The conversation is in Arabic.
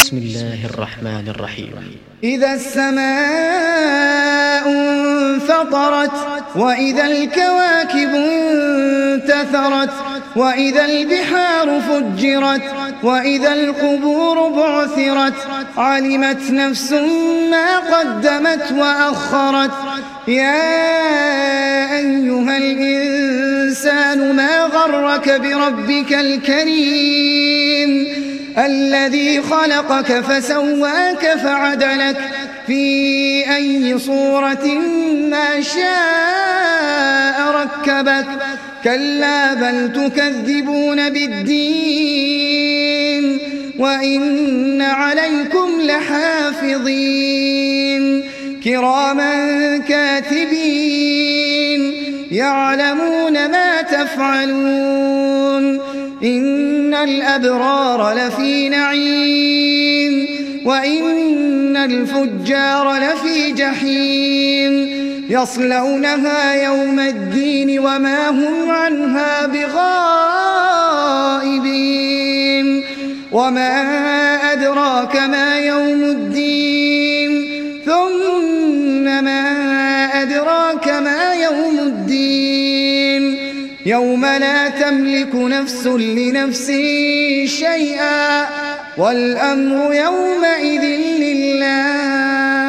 بسم الله الرحمن الرحيم. إذا السماء انفطرت وإذا الكواكب انتثرت وإذا البحار فجرت وإذا القبور بعثرت علمت نفس ما قدمت وأخرت. يا أيها الإنسان ما غرك بربك الكريم الذي خلقك فسواك فعدلك في أي صورة ما شاء ركبك. كلا بل تكذبون بالدين وإن عليكم لحافظين كراما كاتبين يعلمون ما تفعلون. إن الأبرار لفي نعيم وإن الفجار لفي جحيم يصلونها يوم الدين وما هم عنها بغائبين. وما أدراك ما يوم الدين ثم ما أدراك ما يوم الدين يوم لا تملك نفس لنفس شيئا والأمر يومئذ لله.